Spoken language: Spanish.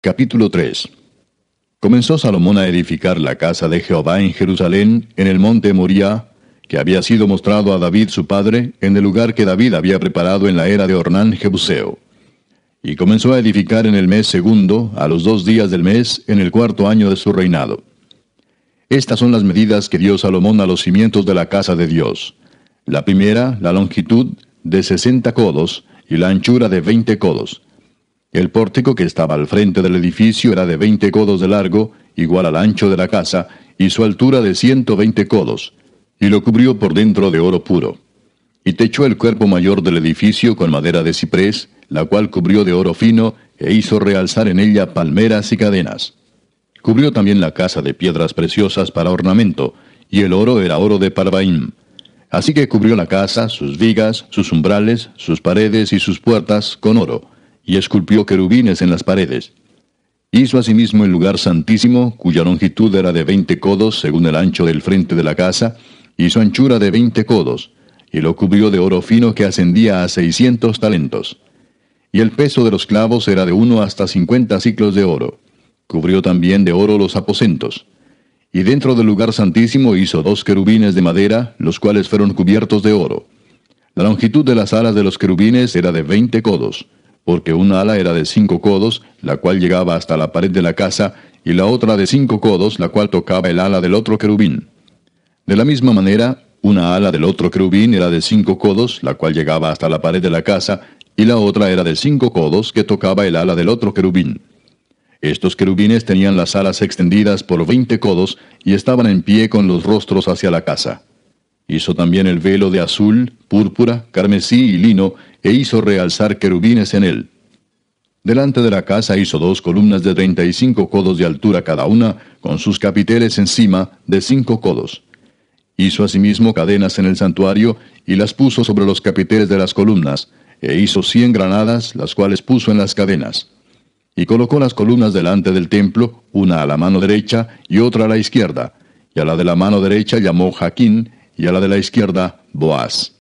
Capítulo 3. Comenzó Salomón a edificar la casa de Jehová en Jerusalén, en el monte Moriah, que había sido mostrado a David su padre, en el lugar que David había preparado en la era de Ornán Jebuseo. Y comenzó a edificar en el mes segundo, a los 2 días del mes, en el 4º año de su reinado. Estas son las medidas que dio Salomón a los cimientos de la casa de Dios. La primera, la longitud de 60 codos, y la anchura de 20 codos. El pórtico que estaba al frente del edificio era de 20 codos de largo, igual al ancho de la casa, y su altura de 120 codos, y lo cubrió por dentro de oro puro. Y techó el cuerpo mayor del edificio con madera de ciprés, la cual cubrió de oro fino, e hizo realzar en ella palmeras y cadenas. Cubrió también la casa de piedras preciosas para ornamento, y el oro era oro de Parvaim. Así que cubrió la casa, sus vigas, sus umbrales, sus paredes y sus puertas con oro, y esculpió querubines en las paredes. Hizo asimismo el lugar santísimo, cuya longitud era de 20 codos según el ancho del frente de la casa, y su anchura de 20 codos, y lo cubrió de oro fino que ascendía a 600 talentos. Y el peso de los clavos era de 1 hasta 50 siclos de oro. Cubrió también de oro los aposentos. Y dentro del lugar santísimo hizo 2 querubines de madera, los cuales fueron cubiertos de oro. La longitud de las alas de los querubines era de 20 codos, porque una ala era de 5 codos, la cual llegaba hasta la pared de la casa, y la otra de 5 codos, la cual tocaba el ala del otro querubín. De la misma manera, una ala del otro querubín era de 5 codos, la cual llegaba hasta la pared de la casa, y la otra era de 5 codos, que tocaba el ala del otro querubín. Estos querubines tenían las alas extendidas por 20 codos, y estaban en pie con los rostros hacia la casa. Hizo también el velo de azul, púrpura, carmesí y lino, e hizo realzar querubines en él. Delante de la casa hizo 2 columnas de 35 codos de altura cada una, con sus capiteles encima, de 5 codos. Hizo asimismo cadenas en el santuario, y las puso sobre los capiteles de las columnas, e hizo 100 granadas, las cuales puso en las cadenas. Y colocó las columnas delante del templo, una a la mano derecha y otra a la izquierda, y a la de la mano derecha llamó Jaquín, y a la de la izquierda Boaz.